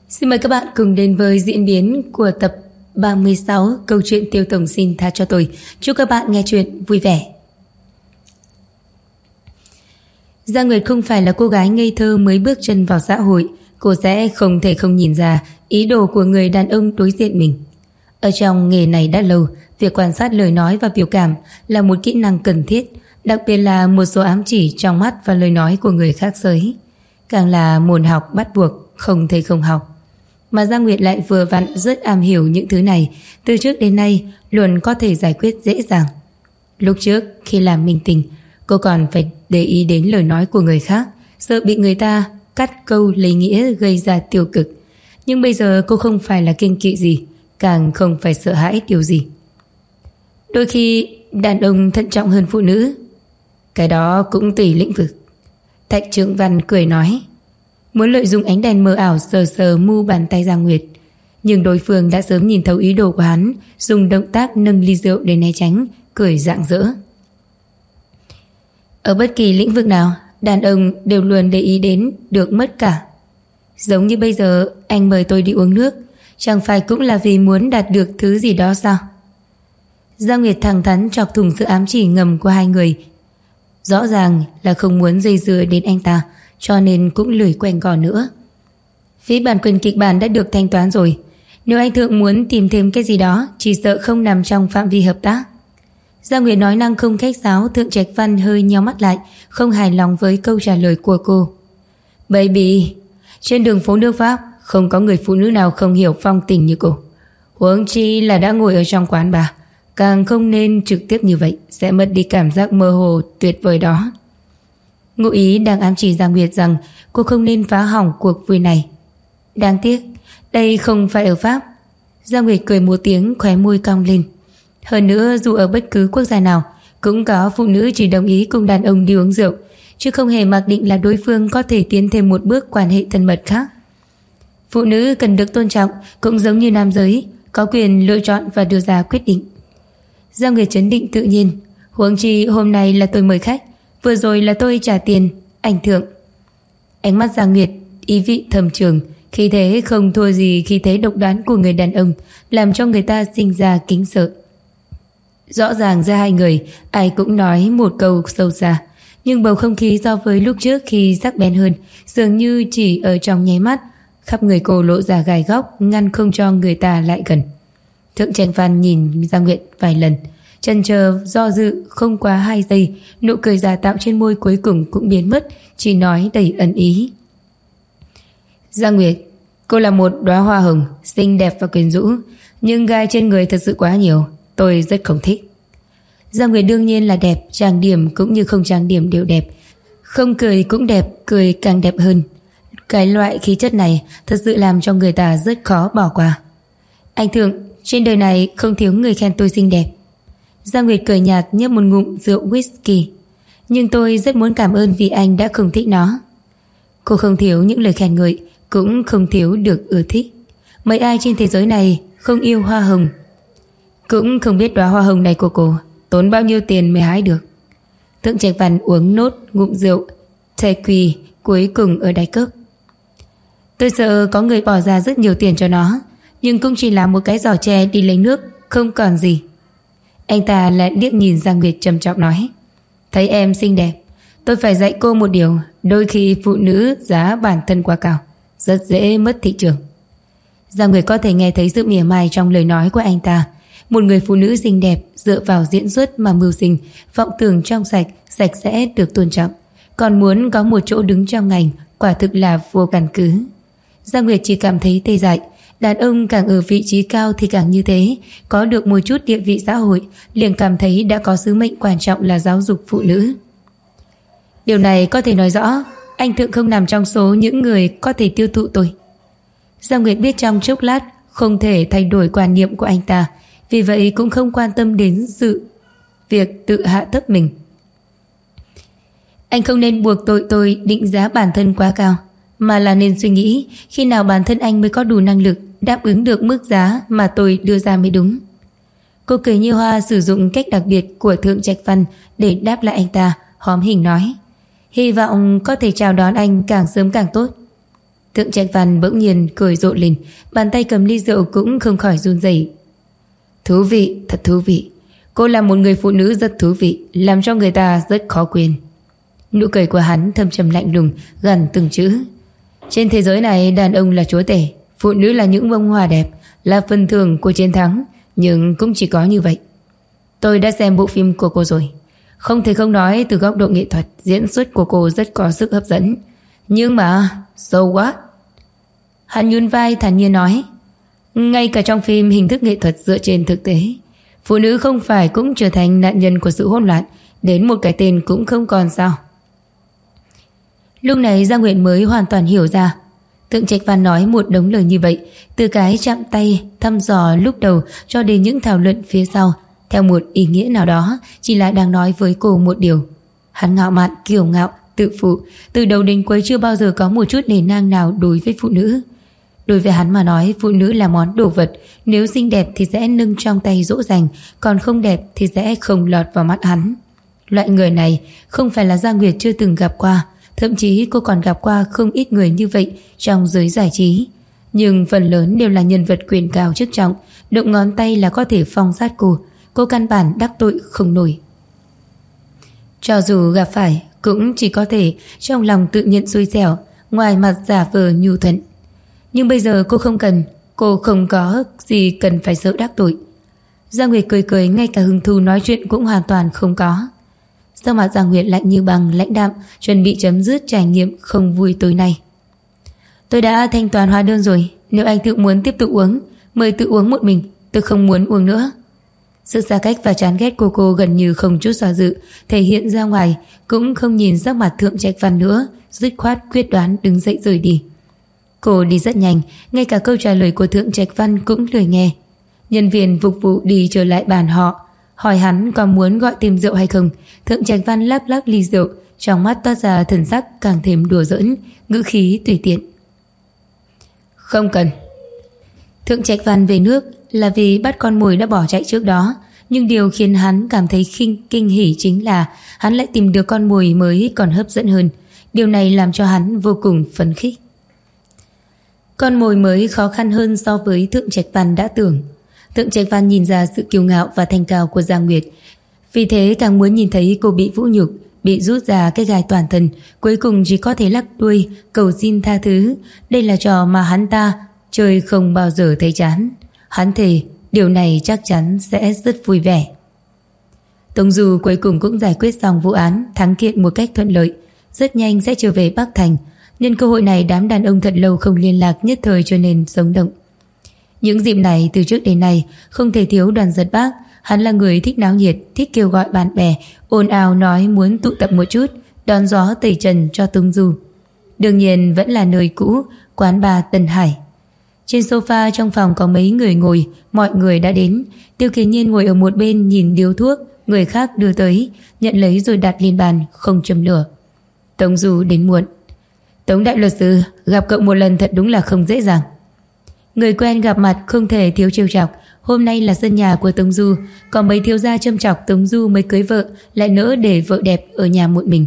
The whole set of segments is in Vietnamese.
Xin mời các bạn cùng đến với diễn biến của tập 36 câu chuyện Tiêu Tổng xin tha cho tôi. Chúc các bạn nghe chuyện vui vẻ. Giang Nguyệt không phải là cô gái ngây thơ mới bước chân vào xã hội. Cô sẽ không thể không nhìn ra ý đồ của người đàn ông đối diện mình. Ở trong nghề này đã lâu, việc quan sát lời nói và biểu cảm là một kỹ năng cần thiết, đặc biệt là một số ám chỉ trong mắt và lời nói của người khác giới. Càng là môn học bắt buộc, không thể không học. Mà Giang Nguyệt lại vừa vặn rất am hiểu những thứ này, từ trước đến nay luôn có thể giải quyết dễ dàng. Lúc trước khi làm minh tình, cô còn phải để ý đến lời nói của người khác, sợ bị người ta cắt câu lấy nghĩa gây ra tiêu cực. Nhưng bây giờ cô không phải là kiêng kỵ gì, càng không phải sợ hãi điều gì. Đôi khi đàn ông thận trọng hơn phụ nữ, cái đó cũng tùy lĩnh vực. Thạch Trượng Văn cười nói, muốn lợi dụng ánh đèn mờ ảo sờ sờ mu bàn tay Giang Nguyệt. Nhưng đối phương đã sớm nhìn thấu ý đồ của hắn, dùng động tác nâng ly rượu để né tránh, cười rạng rỡ. Ở bất kỳ lĩnh vực nào, đàn ông đều luôn để ý đến được mất cả. Giống như bây giờ anh mời tôi đi uống nước, chẳng phải cũng là vì muốn đạt được thứ gì đó sao? Giang Nguyệt thẳng thắn chọc thủng sự ám chỉ ngầm của hai người. Rõ ràng là không muốn dây dưa đến anh ta, cho nên cũng lười quanh co nữa. Phí bản quyền kịch bản đã được thanh toán rồi, nếu anh Thượng muốn tìm thêm cái gì đó, chỉ sợ không nằm trong phạm vi hợp tác. Giang Nguyệt nói năng không khách sáo. Thượng Trạch Văn hơi nheo mắt lại, không hài lòng với câu trả lời của cô. Baby, trên đường phố nước Pháp không có người phụ nữ nào không hiểu phong tình như cô. Huống chi là đã ngồi ở trong quán bar, càng không nên trực tiếp như vậy, sẽ mất đi cảm giác mơ hồ tuyệt vời đó. Ngụ ý đang ám chỉ Giang Nguyệt rằng cô không nên phá hỏng cuộc vui này. Đáng tiếc, đây không phải ở Pháp. Giang Nguyệt cười một tiếng, khóe môi cong lên. Hơn nữa, dù ở bất cứ quốc gia nào, cũng có phụ nữ chỉ đồng ý cùng đàn ông đi uống rượu, chứ không hề mặc định là đối phương có thể tiến thêm một bước quan hệ thân mật khác. Phụ nữ cần được tôn trọng, cũng giống như nam giới, có quyền lựa chọn và đưa ra quyết định. Giang Nguyệt trấn định tự nhiên. Huống chi hôm nay là tôi mời khách, vừa rồi là tôi trả tiền, anh Thượng. Ánh mắt Giang Nguyệt ý vị thầm trường, khí thế không thua gì khí thế độc đoán của người đàn ông, làm cho người ta sinh ra kính sợ. Rõ ràng ra hai người ai cũng nói một câu sâu xa, nhưng bầu không khí so với lúc trước khi sắc bén hơn, dường như chỉ ở trong nháy mắt, khắp người cô lộ ra gai góc, ngăn không cho người ta lại gần. Thượng Trạch Văn nhìn Giang Nguyệt vài lần, chần chờ do dự không quá 2 giây, nụ cười giả tạo trên môi cuối cùng cũng biến mất, chỉ nói đầy ẩn ý. Giang Nguyệt, cô là một đóa hoa hồng, xinh đẹp và quyến rũ, nhưng gai trên người thật sự quá nhiều, tôi rất không thích. Giang Nguyệt đương nhiên là đẹp, trang điểm cũng như không trang điểm đều đẹp, không cười cũng đẹp, cười càng đẹp hơn. Cái loại khí chất này thật sự làm cho người ta rất khó bỏ qua. Anh Thượng, trên đời này không thiếu người khen tôi xinh đẹp. Giang Nguyệt cười nhạt nhấp một ngụm rượu whisky. Nhưng tôi rất muốn cảm ơn vì anh đã không thích nó. Cô không thiếu những lời khen ngợi, cũng không thiếu được ưa thích. Mấy ai trên thế giới này không yêu hoa hồng. Cũng không biết đóa hoa hồng này của cô tốn bao nhiêu tiền mới hái được. Thượng Trạch Văn uống nốt ngụm rượu Tequila cuối cùng ở đáy cốc. Tôi sợ có người bỏ ra rất nhiều tiền cho nó, nhưng cũng chỉ là một cái giỏ tre đi lấy nước, không còn gì. Anh ta lại liếc nhìn Giang Nguyệt trầm trọng nói, thấy em xinh đẹp, tôi phải dạy cô một điều, đôi khi phụ nữ giá bản thân quá cao, rất dễ mất thị trường. Giang Nguyệt có thể nghe thấy sự mỉa mai trong lời nói của anh ta. Một người phụ nữ xinh đẹp dựa vào diễn xuất mà mưu sinh, vọng tưởng trong sạch, sạch sẽ được tôn trọng, còn muốn có một chỗ đứng trong ngành, quả thực là vô căn cứ. Giang Nguyệt chỉ cảm thấy tê dại. Đàn ông càng ở vị trí cao thì càng như thế, có được một chút địa vị xã hội, liền cảm thấy đã có sứ mệnh quan trọng là giáo dục phụ nữ. Điều này có thể nói rõ anh Thượng không nằm trong số những người có thể tiêu thụ tôi. Giang Nguyệt biết trong chốc lát không thể thay đổi quan niệm của anh ta, vì vậy cũng không quan tâm đến sự việc tự hạ thấp mình. Anh không nên buộc tôi định giá bản thân quá cao, mà là nên suy nghĩ khi nào bản thân anh mới có đủ năng lực đáp ứng được mức giá mà tôi đưa ra mới đúng. Cô cười như hoa, sử dụng cách đặc biệt của Thượng Trạch Văn để đáp lại anh ta, hóm hình nói, hy vọng có thể chào đón anh càng sớm càng tốt. Thượng Trạch Văn bỗng nhiên cười rộ lên, bàn tay cầm ly rượu cũng không khỏi run rẩy. Thú vị, thật thú vị. Cô là một người phụ nữ rất thú vị, làm cho người ta rất khó quên. Nụ cười của hắn thâm trầm lạnh lùng, gằn từng chữ. Trên thế giới này đàn ông là chúa tể, phụ nữ là những bông hoa đẹp, là phần thưởng của chiến thắng, nhưng cũng chỉ có như vậy. Tôi đã xem bộ phim của cô rồi. Không thể không nói từ góc độ nghệ thuật, diễn xuất của cô rất có sức hấp dẫn. Nhưng mà, so what? Hắn nhún vai thản nhiên nói. Ngay cả trong phim hình thức nghệ thuật dựa trên thực tế, phụ nữ không phải cũng trở thành nạn nhân của sự hỗn loạn, đến một cái tên cũng không còn sao? Lúc này Giang Nguyệt mới hoàn toàn hiểu ra. Thượng Trạch Văn nói một đống lời như vậy, từ cái chạm tay thăm dò lúc đầu cho đến những thảo luận phía sau, theo một ý nghĩa nào đó chỉ là đang nói với cô một điều. Hắn ngạo mạn, kiêu ngạo, tự phụ, từ đầu đến cuối chưa bao giờ có một chút nề nang nào đối với phụ nữ. Đối với hắn mà nói, phụ nữ là món đồ vật, nếu xinh đẹp thì sẽ nâng trong tay dỗ dành, còn không đẹp thì sẽ không lọt vào mắt hắn. Loại người này không phải là Giang Nguyệt chưa từng gặp qua, thậm chí cô còn gặp qua không ít người như vậy trong giới giải trí. Nhưng phần lớn đều là nhân vật quyền cao chức trọng, động ngón tay là có thể phong sát cô căn bản đắc tội không nổi. Cho dù gặp phải, cũng chỉ có thể trong lòng tự nhận xui xẻo, ngoài mặt giả vờ nhu thuận. Nhưng bây giờ cô không cần, cô không có gì cần phải sợ đắc tội. Giang Nguyệt cười cười, ngay cả hứng thú nói chuyện cũng hoàn toàn không có. Sau mặt Giang Nguyệt lạnh như băng, lãnh đạm, chuẩn bị chấm dứt trải nghiệm không vui tối nay. Tôi đã thanh toán hóa đơn rồi, nếu anh tự muốn tiếp tục uống, mời tự uống một mình, tôi không muốn uống nữa. Sự xa cách và chán ghét của cô gần như không chút do dự thể hiện ra ngoài, cũng không nhìn sắc mặt Thượng Trạch Văn nữa, dứt khoát quyết đoán đứng dậy rời đi. Cô đi rất nhanh, ngay cả câu trả lời của Thượng Trạch Văn cũng lười nghe. Nhân viên phục vụ đi trở lại bàn họ, hỏi hắn có muốn gọi thêm rượu hay không. Thượng Trạch Văn lắc lắc ly rượu, trong mắt toát ra thần sắc càng thêm đùa giỡn, ngữ khí tùy tiện. Không cần. Thượng Trạch Văn về nước là vì bắt con mồi đã bỏ chạy trước đó, nhưng điều khiến hắn cảm thấy kinh hỉ chính là hắn lại tìm được con mồi mới còn hấp dẫn hơn. Điều này làm cho hắn vô cùng phấn khích. Con mồi mới khó khăn hơn so với Thượng Trạch Văn đã tưởng. Thượng Trạch Văn nhìn ra sự kiêu ngạo và thanh cao của Giang Nguyệt, vì thế càng muốn nhìn thấy cô bị vũ nhục, bị rút ra cái gai toàn thân, cuối cùng chỉ có thể lắc đuôi cầu xin tha thứ. Đây là trò mà hắn ta chơi không bao giờ thấy chán. Hắn thề điều này chắc chắn sẽ rất vui vẻ. Tống Du cuối cùng cũng giải quyết xong vụ án, thắng kiện một cách thuận lợi, rất nhanh sẽ trở về Bắc Thành. Nhân cơ hội này, đám đàn ông thật lâu không liên lạc nhất thời cho nên sống động. Những dịp này từ trước đến nay không thể thiếu Đoàn Giật Bác. Hắn là người thích náo nhiệt, thích kêu gọi bạn bè, ồn ào nói muốn tụ tập một chút, đón gió tẩy trần cho Tống Du. Đương nhiên vẫn là nơi cũ, quán bar Tân Hải. Trên sofa trong phòng có mấy người ngồi, mọi người đã đến. Tiêu Kiền Nhiên ngồi ở một bên nhìn điếu thuốc người khác đưa tới, nhận lấy rồi đặt lên bàn, không châm lửa. Tống Du đến muộn. Tống đại luật sư, gặp cậu một lần thật đúng là không dễ dàng. Người quen gặp mặt không thể thiếu trêu chọc. Hôm nay là sân nhà của Tống Du, còn mấy thiếu gia châm chọc Tống Du mới cưới vợ, lại nỡ để vợ đẹp ở nhà một mình.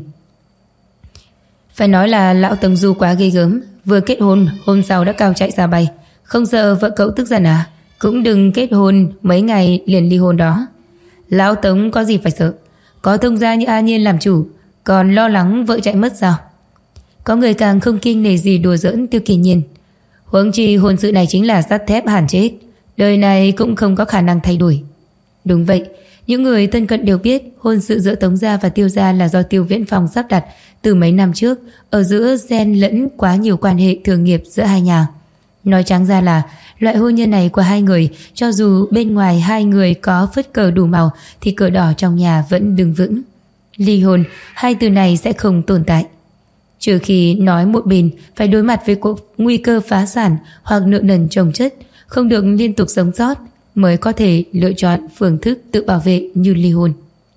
Phải nói là lão Tống Du quá ghê gớm, vừa kết hôn hôm sau đã cao chạy ra bay. Không sợ vợ cậu tức giận à? Cũng đừng kết hôn mấy ngày liền ly hôn đó. Lão Tống có gì phải sợ, có thông gia như A Nhiên làm chủ, còn lo lắng vợ chạy mất sao? Có người càng không kiêng nể gì đùa giỡn Tiêu Kiền Nhiên. Huống chi hôn sự này chính là sắt thép hàn chết, đời này cũng không có khả năng thay đổi. Đúng vậy, những người thân cận đều biết hôn sự giữa Tống gia và Tiêu gia là do Tiêu Viễn Phong sắp đặt từ mấy năm trước, ở giữa xen lẫn quá nhiều quan hệ thường nghiệp giữa hai nhà. Nói trắng ra là loại hôn nhân này của hai người, cho dù bên ngoài hai người có phất cờ đủ màu thì cờ đỏ trong nhà vẫn đứng vững. Ly hôn, hai từ này sẽ không tồn tại, trừ khi nói một bên phải đối mặt với nguy cơ phá sản hoặc nợ nần chồng chất, không được liên tục sống sót, mới có thể lựa chọn phương thức tự bảo vệ như ly hôn.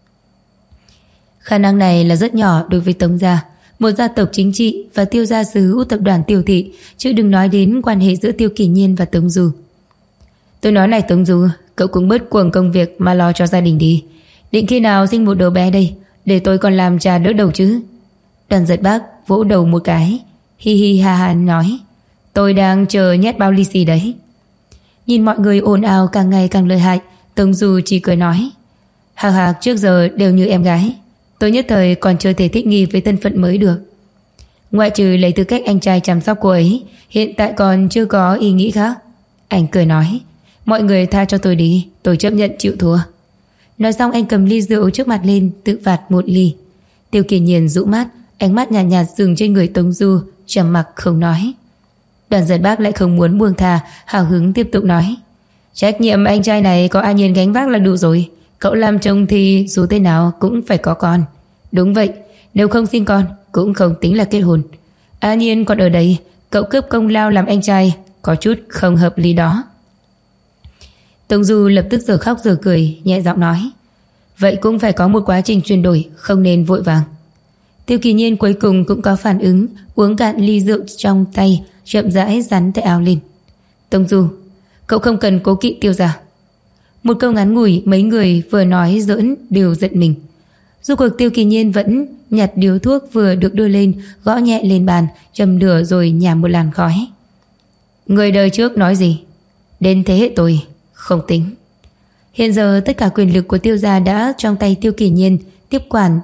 Khả năng này là rất nhỏ đối với Tống gia, một gia tộc chính trị và Tiêu gia sở hữu tập đoàn Tiêu thị, chứ đừng nói đến quan hệ giữa Tiêu Kiền Nhiên và Tống Du. Tôi nói này Tống Du, cậu cũng bớt cuồng công việc mà lo cho gia đình đi. Định khi nào sinh một đứa bé đây, để tôi còn làm cha đỡ đầu chứ? Đoàn Giật Bác vỗ đầu một cái, hi hi ha ha nói. Tôi đang chờ nhét bao lì xì đấy. Nhìn mọi người ồn ào càng ngày càng lợi hại, Tống Du chỉ cười nói: Hạc Hạc trước giờ đều như em gái, tôi nhất thời còn chưa thể thích nghi với thân phận mới được. Ngoại trừ lấy tư cách anh trai chăm sóc cô ấy, hiện tại còn chưa có ý nghĩ khác. Anh cười nói: Mọi người tha cho tôi đi, tôi chấp nhận chịu thua. Nói xong anh cầm ly rượu trước mặt lên, tự vạt một ly. Tiêu Kỳ Nhiên dụ mắt, ánh mắt nhạt nhạt dừng trên người Tống Du, trầm mặc không nói. Đoàn Giật Bác lại không muốn buông thà, hào hứng tiếp tục nói: Trách nhiệm anh trai này có A Nhiên gánh vác là đủ rồi. Cậu làm chồng thì dù thế nào cũng phải có con. Đúng vậy, nếu không sinh con cũng không tính là kết hôn. A Nhiên còn ở đây, cậu cướp công lao làm anh trai, có chút không hợp lý đó. Tống Du lập tức giờ khóc giờ cười, nhẹ giọng nói: Vậy cũng phải có một quá trình chuyển đổi, không nên vội vàng. Tiêu Kỳ Nhiên cuối cùng cũng có phản ứng, uống cạn ly rượu trong tay, chậm rãi dắn tay áo lên. Tống Du, cậu không cần cố kỵ Tiêu gia. Một câu ngắn ngủi, mấy người vừa nói giỡn đều giận mình. Dù cuộc Tiêu Kỳ Nhiên vẫn nhặt điếu thuốc vừa được đưa lên, gõ nhẹ lên bàn, châm lửa rồi nhả một làn khói. Người đời trước nói gì? Đến thế hệ tôi không tính. Hiện giờ tất cả quyền lực của Tiêu gia đã trong tay Tiêu Kỳ Nhiên tiếp quản.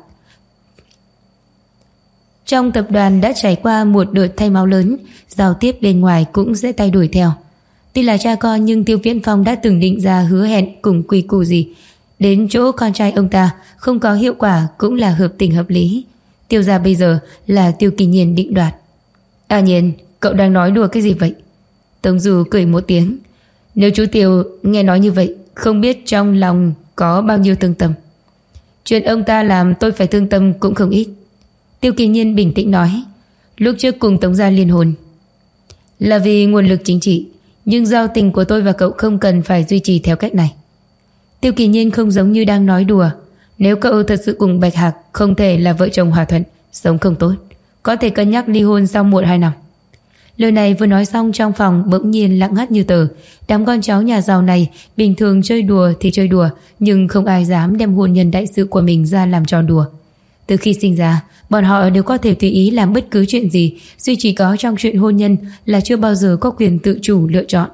Trong tập đoàn đã trải qua một đợt thay máu lớn, giao tiếp bên ngoài cũng sẽ thay đổi theo. Tuy là cha con nhưng Tiêu Viễn Phong đã từng định ra hứa hẹn cùng quy củ gì. Đến chỗ con trai ông ta không có hiệu quả cũng là hợp tình hợp lý. Tiêu gia bây giờ là Tiêu Kỳ Nhiên định đoạt. A Nhiên, cậu đang nói đùa cái gì vậy? Tống Du cười một tiếng. Nếu chú Tiêu nghe nói như vậy, không biết trong lòng có bao nhiêu thương tâm. Chuyện ông ta làm tôi phải thương tâm cũng không ít. Tiêu Kỳ Nhiên bình tĩnh nói: Lúc trước cùng Tống gia liên hôn là vì nguồn lực chính trị, nhưng giao tình của tôi và cậu không cần phải duy trì theo cách này. Tiêu Kỳ Nhiên không giống như đang nói đùa. Nếu cậu thật sự cùng Bạch Hạc không thể là vợ chồng hòa thuận, sống không tốt, có thể cân nhắc ly hôn sau 1-2 năm. Lời này vừa nói xong, trong phòng bỗng nhiên lặng ngắt như tờ. Đám con cháu nhà giàu này bình thường chơi đùa thì chơi đùa, nhưng không ai dám đem hôn nhân đại sự của mình ra làm trò đùa. Từ khi sinh ra, bọn họ đều có thể tùy ý làm bất cứ chuyện gì, duy chỉ có trong chuyện hôn nhân là chưa bao giờ có quyền tự chủ lựa chọn.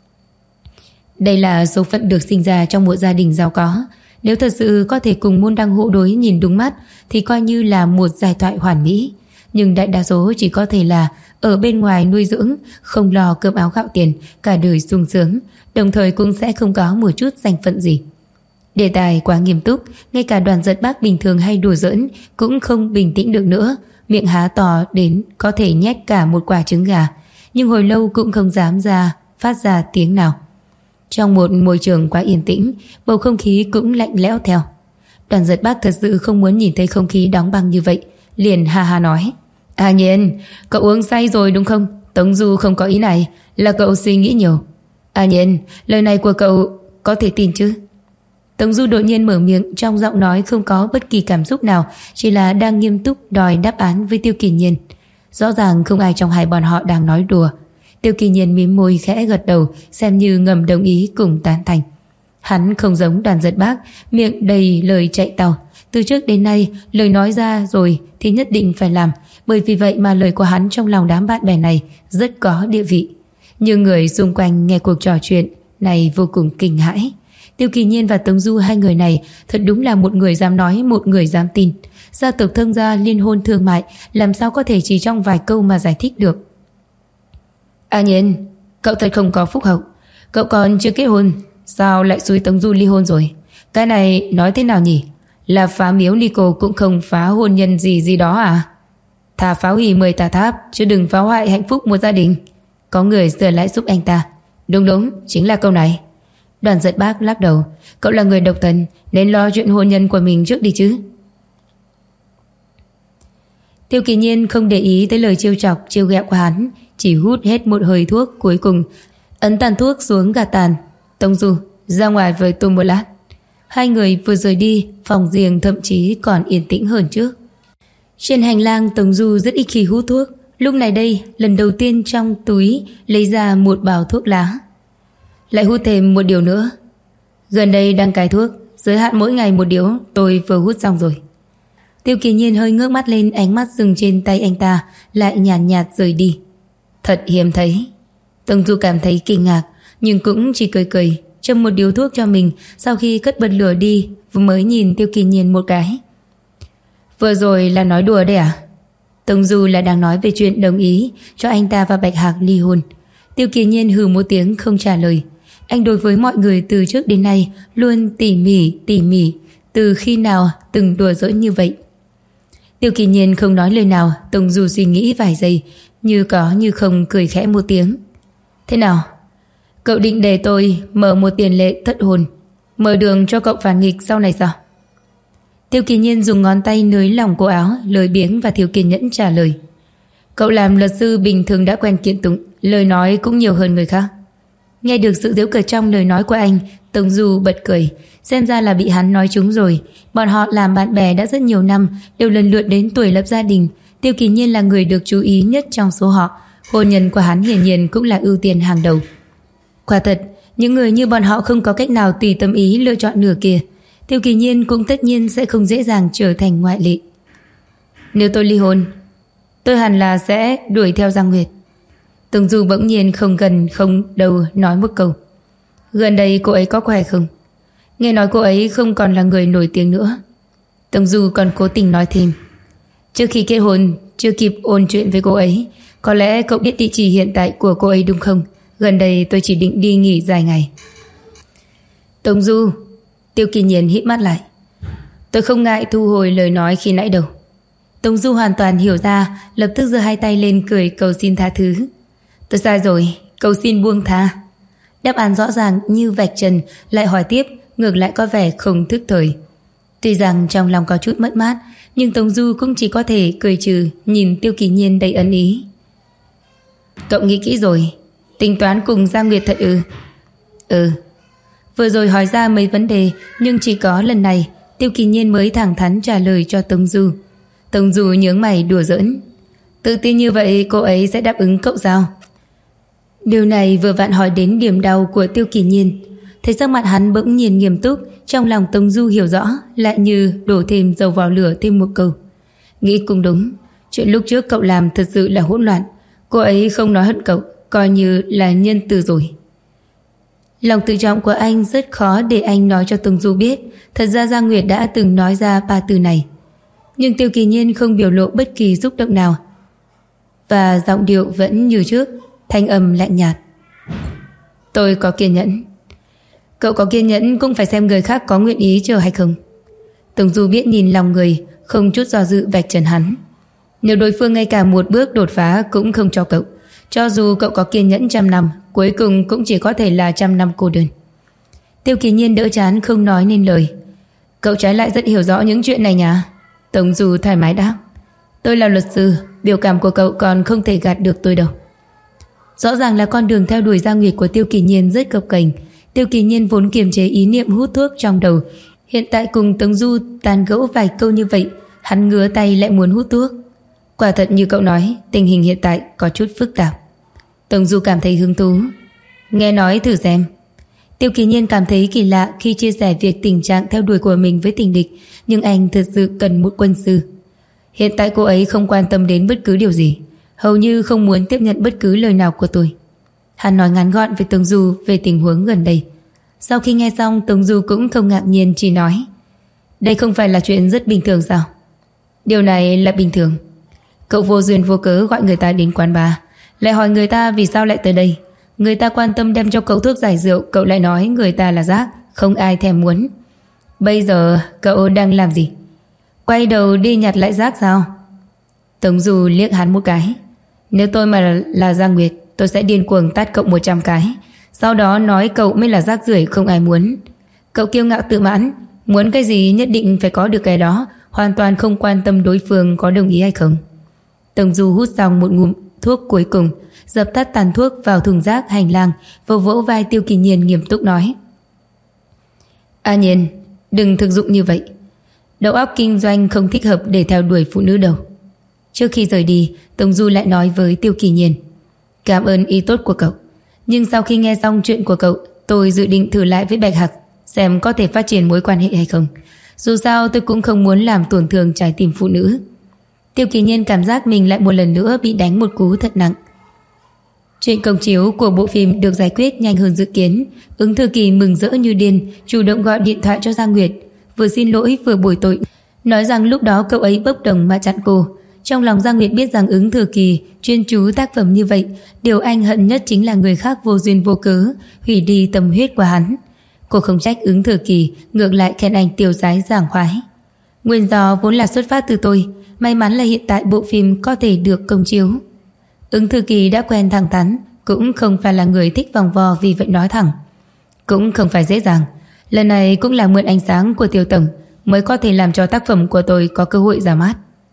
Đây là số phận được sinh ra trong một gia đình giàu có. Nếu thật sự có thể cùng môn đăng hộ đối nhìn đúng mắt thì coi như là một giai thoại hoàn mỹ. Nhưng đại đa số chỉ có thể là ở bên ngoài nuôi dưỡng, không lo cơm áo gạo tiền, cả đời sung sướng, đồng thời cũng sẽ không có một chút danh phận gì. Đề tài quá nghiêm túc, ngay cả Đoàn Giật Bác bình thường hay đùa giỡn cũng không bình tĩnh được nữa, miệng há to đến có thể nhét cả một quả trứng gà, nhưng hồi lâu cũng không dám phát ra tiếng nào. Trong một môi trường quá yên tĩnh, bầu không khí cũng lạnh lẽo theo. Đoàn Giật Bác thật sự không muốn nhìn thấy không khí đóng băng như vậy, liền ha ha nói: A Nhiên, cậu uống say rồi đúng không? Tống Du không có ý này, là cậu suy nghĩ nhiều. A Nhiên, lời này của cậu có thể tin chứ? Tống Du đột nhiên mở miệng, trong giọng nói không có bất kỳ cảm xúc nào, chỉ là đang nghiêm túc đòi đáp án với Tiêu Kỳ Nhiên. Rõ ràng không ai trong hai bọn họ đang nói đùa. Tiêu Kỳ Nhiên mím môi khẽ gật đầu, xem như ngầm đồng ý cùng tán thành. Hắn không giống Đoàn Giật Bác, miệng đầy lời chạy tàu. Từ trước đến nay, lời nói ra rồi thì nhất định phải làm, bởi vì vậy mà lời của hắn trong lòng đám bạn bè này rất có địa vị. Nhưng người xung quanh nghe cuộc trò chuyện này vô cùng kinh hãi. Tiêu Kỳ Nhiên và Tống Du, hai người này thật đúng là một người dám nói, một người dám tin. Gia tộc Thông gia liên hôn thương mại, làm sao có thể chỉ trong vài câu mà giải thích được. A Nhiên, cậu thật không có phúc hậu. Cậu còn chưa kết hôn, sao lại xúi Tống Du ly hôn rồi? Cái này nói thế nào nhỉ? Là phá miếu Nico cũng không phá hôn nhân gì đó à? Thà phá hủy 10 tà tháp, chứ đừng phá hoại hạnh phúc một gia đình. Có người giờ lại giúp anh ta. Đúng, chính là câu này. Đoàn Giật Bác lắc đầu: Cậu là người độc thân, nên lo chuyện hôn nhân của mình trước đi chứ. Tiêu Kỳ Nhiên không để ý tới lời trêu chọc trêu ghẹo của hắn, chỉ hút hết một hơi thuốc, cuối cùng ấn tàn thuốc xuống gạt tàn. Tống Du, ra ngoài với tôi một lát. Hai người vừa rời đi, phòng riêng thậm chí còn yên tĩnh hơn trước. Trên hành lang, Tống Du rất ít khi hút thuốc. Lúc này đây, lần đầu tiên trong túi lấy ra một bao thuốc lá. Lại hút thêm một điều nữa. Gần đây đang cai thuốc, giới hạn mỗi ngày một điếu, tôi vừa hút xong rồi. Tiêu Kỳ Nhiên hơi ngước mắt lên, ánh mắt dừng trên tay anh ta, lại nhàn nhạt rời đi. Thật hiếm thấy. Tông Du cảm thấy kinh ngạc, nhưng cũng chỉ cười cười, châm một điếu thuốc cho mình. Sau khi cất bật lửa đi, mới nhìn Tiêu Kỳ Nhiên một cái. Vừa rồi là nói đùa đấy à? Tông Du là đang nói về chuyện đồng ý cho anh ta và Bạch Hạc ly hôn. Tiêu Kỳ Nhiên hừ một tiếng không trả lời. Anh đối với mọi người từ trước đến nay luôn tỉ mỉ, từ khi nào từng đùa giỡn như vậy. Tiêu Kỳ Nhiên không nói lời nào. Tông Du suy nghĩ vài giây, như có như không cười khẽ một tiếng. Thế nào? Cậu định để tôi mở một tiền lệ thất hồn, mở đường cho cậu phản nghịch sau này sao? Tiêu Kỳ Nhiên dùng ngón tay nới lỏng cổ áo, lười biếng và thiếu kiên nhẫn trả lời. Cậu làm luật sư bình thường đã quen kiện tụng, lời nói cũng nhiều hơn người khác. Nghe được sự giễu cợt trong lời nói của anh, Tông Du bật cười. Xem ra là bị hắn nói trúng rồi. Bọn họ làm bạn bè đã rất nhiều năm, đều lần lượt đến tuổi lập gia đình. Tiêu Kỳ Nhiên là người được chú ý nhất trong số họ. Hôn nhân của hắn hiển nhiên cũng là ưu tiên hàng đầu. Quả thật, những người như bọn họ không có cách nào tùy tâm ý lựa chọn nửa kia. Tiêu Kỳ Nhiên cũng tất nhiên sẽ không dễ dàng trở thành ngoại lệ. Nếu tôi ly hôn, tôi hẳn là sẽ đuổi theo Giang Nguyệt. Tông Du bỗng nhiên không gần không đầu nói một câu. Gần đây cô ấy có khỏe không? Nghe nói cô ấy không còn là người nổi tiếng nữa. Tông Du còn cố tình nói thêm. Trước khi kết hôn, chưa kịp ôn chuyện với cô ấy. Có lẽ cậu biết địa chỉ hiện tại của cô ấy đúng không? Gần đây tôi chỉ định đi nghỉ dài ngày. Tông Du. Tiêu Kỳ Nhiên híp mắt lại. Tôi không ngại thu hồi lời nói khi nãy đâu. Tông Du hoàn toàn hiểu ra, lập tức giơ hai tay lên cười cầu xin tha thứ. Tôi sai rồi, cầu xin buông tha. Đáp án rõ ràng như vạch trần, lại hỏi tiếp, ngược lại có vẻ không thức thời. Tuy rằng trong lòng có chút mất mát, nhưng Tông Du cũng chỉ có thể cười trừ, nhìn Tiêu Kỳ Nhiên đầy ân ý. Cậu nghĩ kỹ rồi, tính toán cùng Giang Nguyệt thật ư? Ừ. Vừa rồi hỏi ra mấy vấn đề, nhưng chỉ có lần này Tiêu Kỳ Nhiên mới thẳng thắn trả lời cho Tông Du. Tông Du nhướng mày đùa giỡn. Tự tin như vậy cô ấy sẽ đáp ứng cậu sao? Điều này vừa vặn hỏi đến điểm đau của Tiêu Kỳ Nhiên. Thấy sắc mặt hắn bỗng nhiên nghiêm túc, trong lòng Tông Du hiểu rõ, lại như đổ thêm dầu vào lửa thêm một câu. Nghĩ cũng đúng, chuyện lúc trước cậu làm thật sự là hỗn loạn. Cô ấy không nói hận cậu, coi như là nhân từ rồi. Lòng tự trọng của anh rất khó để anh nói cho Tông Du biết. Thật ra Giang Nguyệt đã từng nói ra ba từ này. Nhưng Tiêu Kỳ Nhiên không biểu lộ bất kỳ xúc động nào, và giọng điệu vẫn như trước, thanh âm lạnh nhạt. Tôi có kiên nhẫn. Cậu có kiên nhẫn cũng phải xem người khác có nguyện ý chờ hay không. Tông Du biết nhìn lòng người, không chút do dự vạch trần hắn. Nếu đối phương ngay cả một bước đột phá cũng không cho cậu, cho dù cậu có kiên nhẫn 100 năm, cuối cùng cũng chỉ có thể là 100 năm cô đơn. Tiêu Kỳ Nhiên đỡ chán không nói nên lời. Cậu trái lại rất hiểu rõ những chuyện này nhỉ? Tông Du thoải mái đáp. Tôi là luật sư, biểu cảm của cậu còn không thể gạt được tôi đâu. Rõ ràng là con đường theo đuổi Giang Nguyệt của Tiêu Kỳ Nhiên rất cập kềnh. Tiêu Kỳ Nhiên vốn kiềm chế ý niệm hút thuốc trong đầu, hiện tại cùng Tông Du tán gẫu vài câu như vậy, hắn ngứa tay lại muốn hút thuốc. Quả thật như cậu nói, tình hình hiện tại có chút phức tạp. Tông Du cảm thấy hứng thú. Nghe nói thử xem. Tiêu Kỳ Nhiên cảm thấy kỳ lạ khi chia sẻ việc tình trạng theo đuổi của mình với tình địch, nhưng anh thật sự cần một quân sư. Hiện tại cô ấy không quan tâm đến bất cứ điều gì, hầu như không muốn tiếp nhận bất cứ lời nào của tôi. Hắn nói ngắn gọn với Tông Du về tình huống gần đây. Sau khi nghe xong, Tông Du cũng không ngạc nhiên, chỉ nói: đây không phải là chuyện rất bình thường sao? Điều này là bình thường. Cậu vô duyên vô cớ gọi người ta đến quán bar, lại hỏi người ta vì sao lại tới đây. Người ta quan tâm đem cho cậu thuốc giải rượu, cậu lại nói người ta là rác, không ai thèm muốn. Bây giờ cậu đang làm gì? Quay đầu đi nhặt lại rác sao? Tông Du liếc hắn một cái. Nếu tôi mà là Giang Nguyệt, tôi sẽ điên cuồng tát cậu 100 cái, sau đó nói cậu mới là rác rưởi không ai muốn. Cậu kiêu ngạo tự mãn, muốn cái gì nhất định phải có được cái đó, hoàn toàn không quan tâm đối phương có đồng ý hay không. Tông Du hút xong một ngụm thuốc cuối cùng, dập tắt tàn thuốc vào thùng rác hành lang, vỗ vỗ vai Tiêu Kỳ Nhiên nghiêm túc nói: A Nhiên, đừng thực dụng như vậy. Đầu óc kinh doanh không thích hợp để theo đuổi phụ nữ đâu. Trước khi rời đi, Tông Du lại nói với Tiêu Kỳ Nhiên: cảm ơn ý tốt của cậu, nhưng sau khi nghe xong chuyện của cậu, tôi dự định thử lại với Bạch Hạc, xem có thể phát triển mối quan hệ hay không. Dù sao tôi cũng không muốn làm tổn thương trái tim phụ nữ. Tiêu Kỳ Nhiên cảm giác mình lại một lần nữa bị đánh một cú thật nặng. Chuyện công chiếu của bộ phim được giải quyết nhanh hơn dự kiến. Ứng Thư Kỳ mừng rỡ như điên, chủ động gọi điện thoại cho Giang Nguyệt, vừa xin lỗi vừa bồi tội, nói rằng lúc đó cậu ấy bốc đồng mà chặn cô. Trong lòng Giang Nguyệt biết rằng Ứng Thừa Kỳ chuyên chú tác phẩm như vậy, điều anh hận nhất chính là người khác vô duyên vô cớ hủy đi tâm huyết của hắn. Cô không trách Ứng Thừa Kỳ, ngược lại khen anh tiêu sái giảng khoái. Nguyên do vốn là xuất phát từ tôi, may mắn là hiện tại bộ phim có thể được công chiếu. Ứng Thư Kỳ đã quen thẳng thắn, cũng không phải là người thích vòng vo, vì vậy nói thẳng. Cũng không phải dễ dàng, lần này cũng là mượn ánh sáng của Tiêu tổng mới có thể làm cho tác phẩm của tôi có cơ hội ra mắt.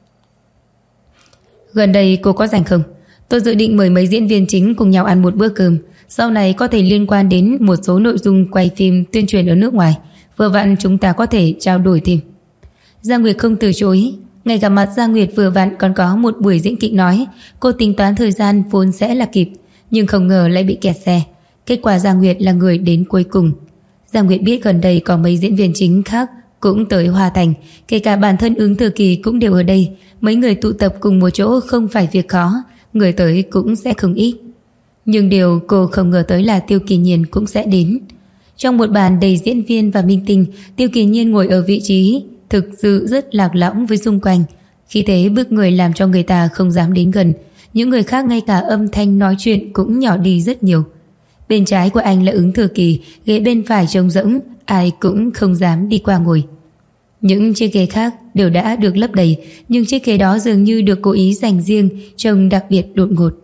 Gần đây cô có rảnh không? Tôi dự định mời mấy diễn viên chính cùng nhau ăn một bữa cơm, sau này có thể liên quan đến một số nội dung quay phim tuyên truyền ở nước ngoài, vừa vặn chúng ta có thể trao đổi thêm. Giang Nguyệt không từ chối. Ngày gặp mặt Giang Nguyệt vừa vặn còn có một buổi diễn kịch nói. Cô tính toán thời gian vốn sẽ là kịp, nhưng không ngờ lại bị kẹt xe. Kết quả Giang Nguyệt là người đến cuối cùng. Giang Nguyệt biết gần đây có mấy diễn viên chính khác cũng tới Hoa Thành, kể cả bản thân Ứng Thừa Kỳ cũng đều ở đây. Mấy người tụ tập cùng một chỗ không phải việc khó, người tới cũng sẽ không ít. Nhưng điều cô không ngờ tới là Tiêu Kỳ Nhiên cũng sẽ đến. Trong một bàn đầy diễn viên và minh tinh, Tiêu Kỳ Nhiên ngồi ở vị trí thực sự rất lạc lõng với xung quanh, khí thế bức người làm cho người ta không dám đến gần. Những người khác ngay cả âm thanh nói chuyện cũng nhỏ đi rất nhiều. Bên trái của anh là Ứng Thừa Kỳ, ghế bên phải trống rỗng, ai cũng không dám đi qua ngồi. Những chiếc ghế khác đều đã được lấp đầy, nhưng chiếc ghế đó dường như được cố ý dành riêng, trông đặc biệt đột ngột.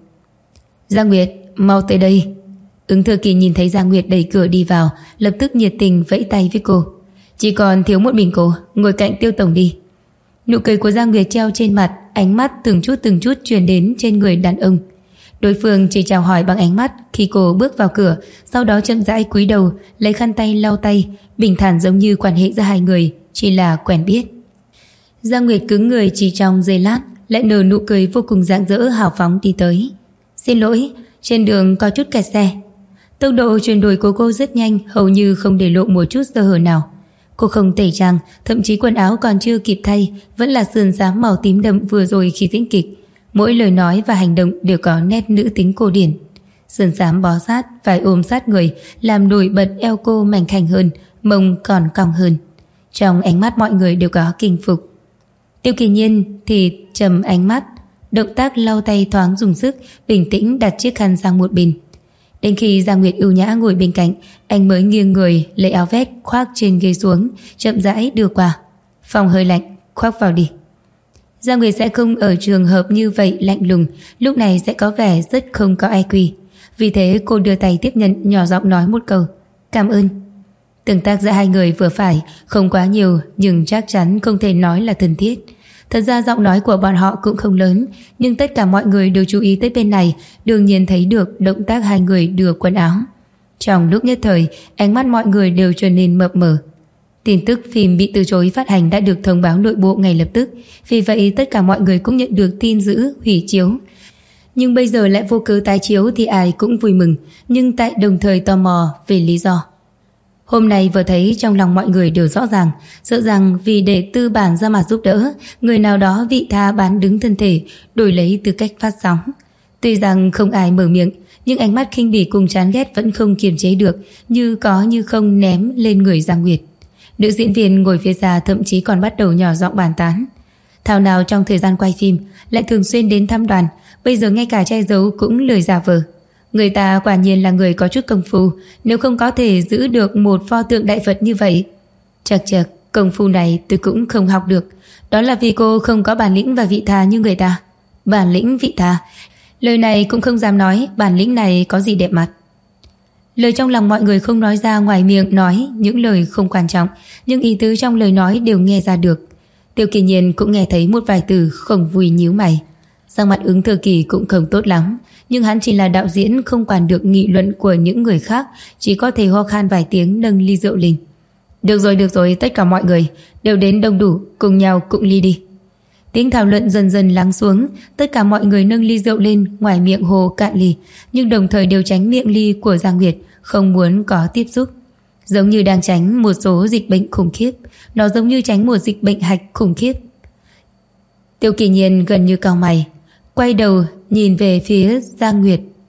Giang Nguyệt, mau tới đây. Ứng Thừa Kỳ nhìn thấy Giang Nguyệt đẩy cửa đi vào, lập tức nhiệt tình vẫy tay với cô. Chỉ còn thiếu một mình cô, ngồi cạnh Tiêu tổng đi. Nụ cười của Giang Nguyệt treo trên mặt, ánh mắt từng chút truyền đến trên người đàn ông. Đối phương chỉ chào hỏi bằng ánh mắt khi cô bước vào cửa, sau đó chậm rãi cúi đầu, lấy khăn tay lau tay, bình thản giống như quan hệ giữa hai người chỉ là quen biết. Giang Nguyệt cứng người chỉ trong giây lát, lại nở nụ cười vô cùng rạng rỡ hào phóng đi tới. Xin lỗi, trên đường có chút kẹt xe. Tốc độ chuyển đổi của cô rất nhanh, hầu như không để lộ một chút sơ hở nào. Cô không tẩy trang, thậm chí quần áo còn chưa kịp thay, vẫn là sườn xám màu tím đậm vừa rồi khi diễn kịch. Mỗi lời nói và hành động đều có nét nữ tính cổ điển. Sườn xám bó sát, vai ôm sát người, làm nổi bật eo cô mảnh khảnh hơn, mông còn cong hơn. Trong ánh mắt mọi người đều có kinh phục. Tiêu Kỳ Nhiên thì trầm ánh mắt, động tác lau tay thoáng dùng sức, bình tĩnh đặt chiếc khăn sang một bên. Đến khi Giang Nguyệt ưu nhã ngồi bên cạnh, anh mới nghiêng người lấy áo vest khoác trên ghế xuống, chậm rãi đưa qua. Phòng hơi lạnh, khoác vào đi. Giang Nguyệt sẽ không ở trường hợp như vậy lạnh lùng, lúc này sẽ có vẻ rất không có IQ. Vì thế cô đưa tay tiếp nhận, nhỏ giọng nói một câu cảm ơn. Tương tác giữa hai người vừa phải, không quá nhiều, nhưng chắc chắn không thể nói là thân thiết. Thật ra giọng nói của bọn họ cũng không lớn, nhưng tất cả mọi người đều chú ý tới bên này, đương nhiên thấy được động tác hai người đưa quần áo. Trong lúc nhất thời, ánh mắt mọi người đều trở nên mập mờ. Tin tức phim bị từ chối phát hành đã được thông báo nội bộ ngay lập tức, vì vậy tất cả mọi người cũng nhận được tin dữ hủy chiếu. Nhưng bây giờ lại vô cớ tái chiếu thì ai cũng vui mừng, nhưng tại đồng thời tò mò về lý do. Hôm nay vừa thấy trong lòng mọi người đều rõ ràng, sợ rằng vì để tư bản ra mặt giúp đỡ, người nào đó vị tha bán đứng thân thể, đổi lấy tư cách phát sóng. Tuy rằng không ai mở miệng, nhưng ánh mắt khinh bỉ cùng chán ghét vẫn không kiềm chế được, như có như không ném lên người Giang Nguyệt. Nữ diễn viên ngồi phía xa thậm chí còn bắt đầu nhỏ giọng bàn tán. Thảo nào trong thời gian quay phim lại thường xuyên đến thăm đoàn, bây giờ ngay cả che giấu cũng lười giả vờ. Người ta quả nhiên là người có chút công phu, nếu không có thể giữ được một pho tượng đại Phật như vậy. Chật, công phu này tôi cũng không học được. Đó là vì cô không có bản lĩnh và vị tha như người ta. Bản lĩnh vị tha, lời này cũng không dám nói, bản lĩnh này có gì đẹp mặt. Lời trong lòng mọi người không nói ra, ngoài miệng nói những lời không quan trọng, nhưng ý tứ trong lời nói đều nghe ra được. Tiêu Kỳ Nhiên cũng nghe thấy một vài từ không vui nhíu mày. Sang mặt Ứng Thừa Kỳ cũng không tốt lắm, nhưng hắn chỉ là đạo diễn, không quản được nghị luận của những người khác, chỉ có thể ho khan vài tiếng nâng ly rượu lên. Được rồi, tất cả mọi người đều đến đông đủ, cùng nhau cụng ly đi. Tiếng thảo luận dần dần lắng xuống, tất cả mọi người nâng ly rượu lên, ngoài miệng hồ cạn ly, nhưng đồng thời đều tránh miệng ly của Giang Nguyệt, không muốn có tiếp xúc. Giống như đang tránh một số dịch bệnh khủng khiếp, nó giống như tránh một dịch bệnh hạch khủng khiếp. Tiêu Kỳ Nhiên gần như cau mày, quay đầu nhìn về phía Giang Nguyệt.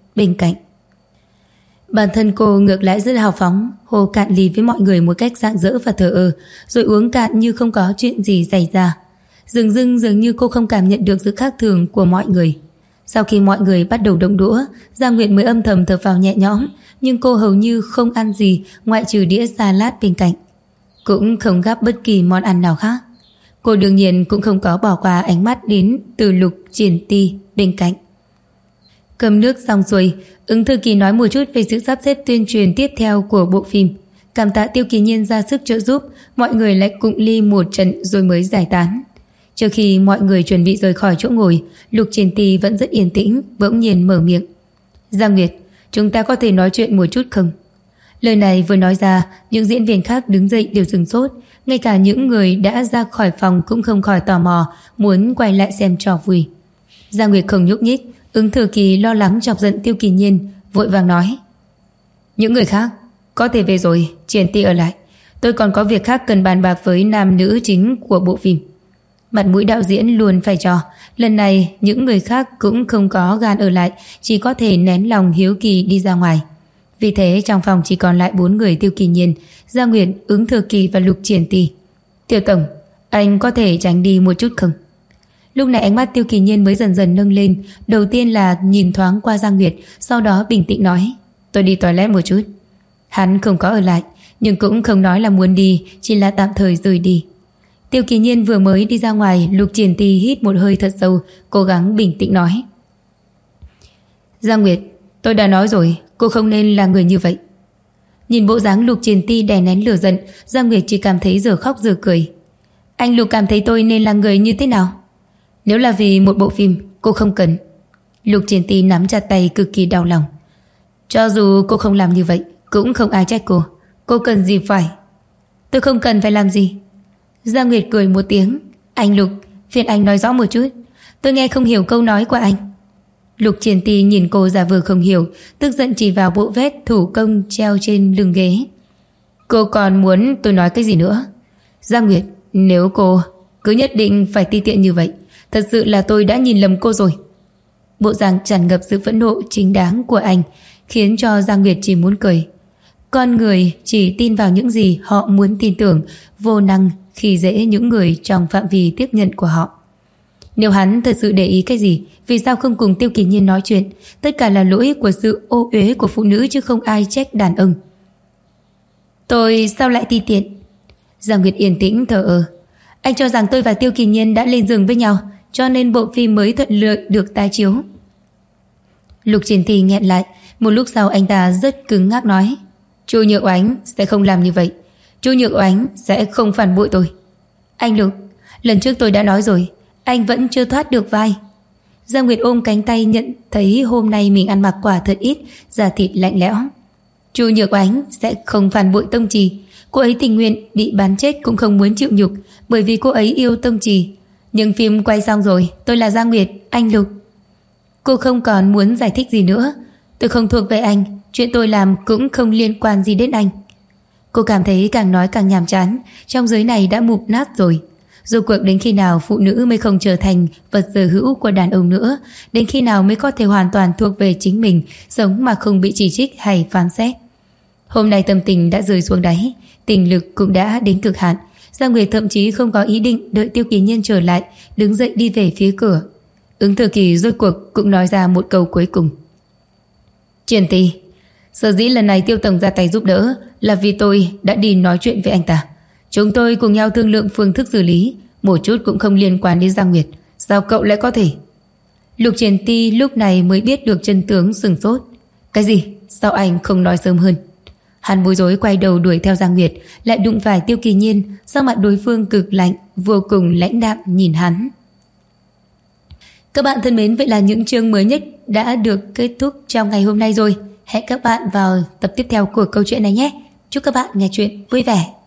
bên cạnh. Bản thân cô ngược lại rất hào phóng, hô cạn ly với mọi người một cách rạng rỡ và thờ ơ, rồi uống cạn như không có chuyện gì xảy ra. Dường như cô không cảm nhận được sự khác thường của mọi người. Sau khi mọi người bắt đầu động đũa, Giang Nguyệt mới âm thầm thở phào nhẹ nhõm, nhưng cô hầu như không ăn gì ngoại trừ đĩa salad bên cạnh. Cũng không gắp bất kỳ món ăn nào khác. Cô đương nhiên cũng không có bỏ qua ánh mắt đến từ Lục Triển Ti bên cạnh. Cầm nước xong xuôi, Ứng Thư Kỳ nói một chút về sự sắp xếp tuyên truyền tiếp theo của bộ phim. Cảm tạ Tiêu Kỳ Nhiên ra sức trợ giúp, mọi người lại cụng ly một trận rồi mới giải tán. Trước khi mọi người chuẩn bị rời khỏi chỗ ngồi, Lục Triển Ti vẫn rất yên tĩnh, bỗng nhiên mở miệng. Giang Nguyệt, chúng ta có thể nói chuyện một chút không? Lời này vừa nói ra, những diễn viên khác đứng dậy đều sửng sốt, ngay cả những người đã ra khỏi phòng cũng không khỏi tò mò, muốn quay lại xem trò vui. Giang Nguyệt không nhúc nhích, Ứng Thư Kỳ lo lắng chọc giận Tiêu Kỳ Nhiên, vội vàng nói. Những người khác có thể về rồi, Triển Ti ở lại. Tôi còn có việc khác cần bàn bạc với nam nữ chính của bộ phim. Mặt mũi đạo diễn luôn phải cho. Lần này những người khác cũng không có gan ở lại, chỉ có thể nén lòng hiếu kỳ đi ra ngoài. Vì thế trong phòng chỉ còn lại 4 người: Tiêu Kỳ Nhiên, Giang Nguyệt, Ứng Thừa Kỳ và Lục Triển Ti. Tiêu tổng, anh có thể tránh đi một chút không? Lúc này ánh mắt Tiêu Kỳ Nhiên mới dần dần nâng lên, đầu tiên là nhìn thoáng qua Giang Nguyệt, sau đó bình tĩnh nói, tôi đi toilet một chút. Hắn không có ở lại, nhưng cũng không nói là muốn đi, chỉ là tạm thời rời đi. Tiêu Kỳ Nhiên vừa mới đi ra ngoài, Lục Triển Ti hít một hơi thật sâu, cố gắng bình tĩnh nói, Giang Nguyệt, tôi đã nói rồi, cô không nên là người như vậy. Nhìn bộ dáng Lục Triển Ti đè nén lửa giận, Giang Nguyệt chỉ cảm thấy giờ khóc giờ cười. Anh Lục cảm thấy tôi nên là người như thế nào? Nếu là vì một bộ phim, cô không cần. Lục Triển Ti nắm chặt tay, cực kỳ đau lòng. Cho dù cô không làm như vậy, cũng không ai trách cô. Cô cần gì phải? Tôi không cần phải làm gì. Giang Nguyệt cười một tiếng. Anh Lục, phiền anh nói rõ một chút, tôi nghe không hiểu câu nói của anh. Lục Triển Ti nhìn cô giả vờ không hiểu, tức giận chỉ vào bộ vest thủ công treo trên lưng ghế. Cô còn muốn tôi nói cái gì nữa? Giang Nguyệt, nếu cô cứ nhất định phải ti tiện như vậy, thật sự là tôi đã nhìn lầm cô rồi. Bộ dạng tràn ngập sự phẫn nộ chính đáng của anh khiến cho Giang Nguyệt chỉ muốn cười. Con người chỉ tin vào những gì họ muốn tin tưởng, vô năng khi dễ những người trong phạm vi tiếp nhận của họ. Nếu hắn thật sự để ý cái gì, vì sao không cùng Tiêu Kỳ Nhiên nói chuyện? Tất cả là lỗi của sự ô uế của phụ nữ, chứ không ai trách đàn ông. Tôi sao lại ti tiện? Giang Nguyệt yên tĩnh thờ ơ. Anh cho rằng tôi và Tiêu Kỳ Nhiên đã lên giường với nhau, cho nên bộ phim mới thuận lợi được tái chiếu. Lục Triển Ti nghẹn lại, một lúc sau anh ta rất cứng ngắc nói, Chu Nhược Oánh sẽ không làm như vậy. Chu Nhược Oánh sẽ không phản bội tôi. Anh Lục, lần trước tôi đã nói rồi, anh vẫn chưa thoát được vai. Giang Nguyệt ôm cánh tay, nhận thấy hôm nay mình ăn mặc quả thật ít, da thịt lạnh lẽo. Chu Nhược Oánh sẽ không phản bội Tông Trì. Cô ấy tình nguyện bị bắn chết cũng không muốn chịu nhục, bởi vì cô ấy yêu Tông Trì. Nhưng phim quay xong rồi, tôi là Giang Nguyệt, anh Lục. Cô không còn muốn giải thích gì nữa. Tôi không thuộc về anh, chuyện tôi làm cũng không liên quan gì đến anh. Cô cảm thấy càng nói càng nhàm chán, trong giới này đã mục nát rồi. Rốt cuộc đến khi nào phụ nữ mới không trở thành vật sở hữu của đàn ông nữa? Đến khi nào mới có thể hoàn toàn thuộc về chính mình, sống mà không bị chỉ trích hay phán xét? Hôm nay tâm tình đã rơi xuống đáy, tình lực cũng đã đến cực hạn. Giang Nguyệt thậm chí không có ý định đợi Tiêu Kỳ Nhiên trở lại, đứng dậy đi về phía cửa. Ứng Thừa Kỳ rốt cuộc cũng nói ra một câu cuối cùng. Triển Ti, sở dĩ lần này Tiêu tổng ra tay giúp đỡ là vì tôi đã đi nói chuyện với anh ta. Chúng tôi cùng nhau thương lượng phương thức xử lý, một chút cũng không liên quan đến Giang Nguyệt. Sao cậu lại có thể? Lục Triển Ti lúc này mới biết được chân tướng, sửng sốt. Cái gì? Sao anh không nói sớm hơn? Hắn bối rối quay đầu đuổi theo Giang Nguyệt, lại đụng phải Tiêu Kỳ Nhiên, sắc mặt đối phương cực lạnh, vô cùng lãnh đạm nhìn hắn. Các bạn thân mến, vậy là những chương mới nhất đã được kết thúc trong ngày hôm nay rồi. Hẹn các bạn vào tập tiếp theo của câu chuyện này nhé. Chúc các bạn nghe chuyện vui vẻ.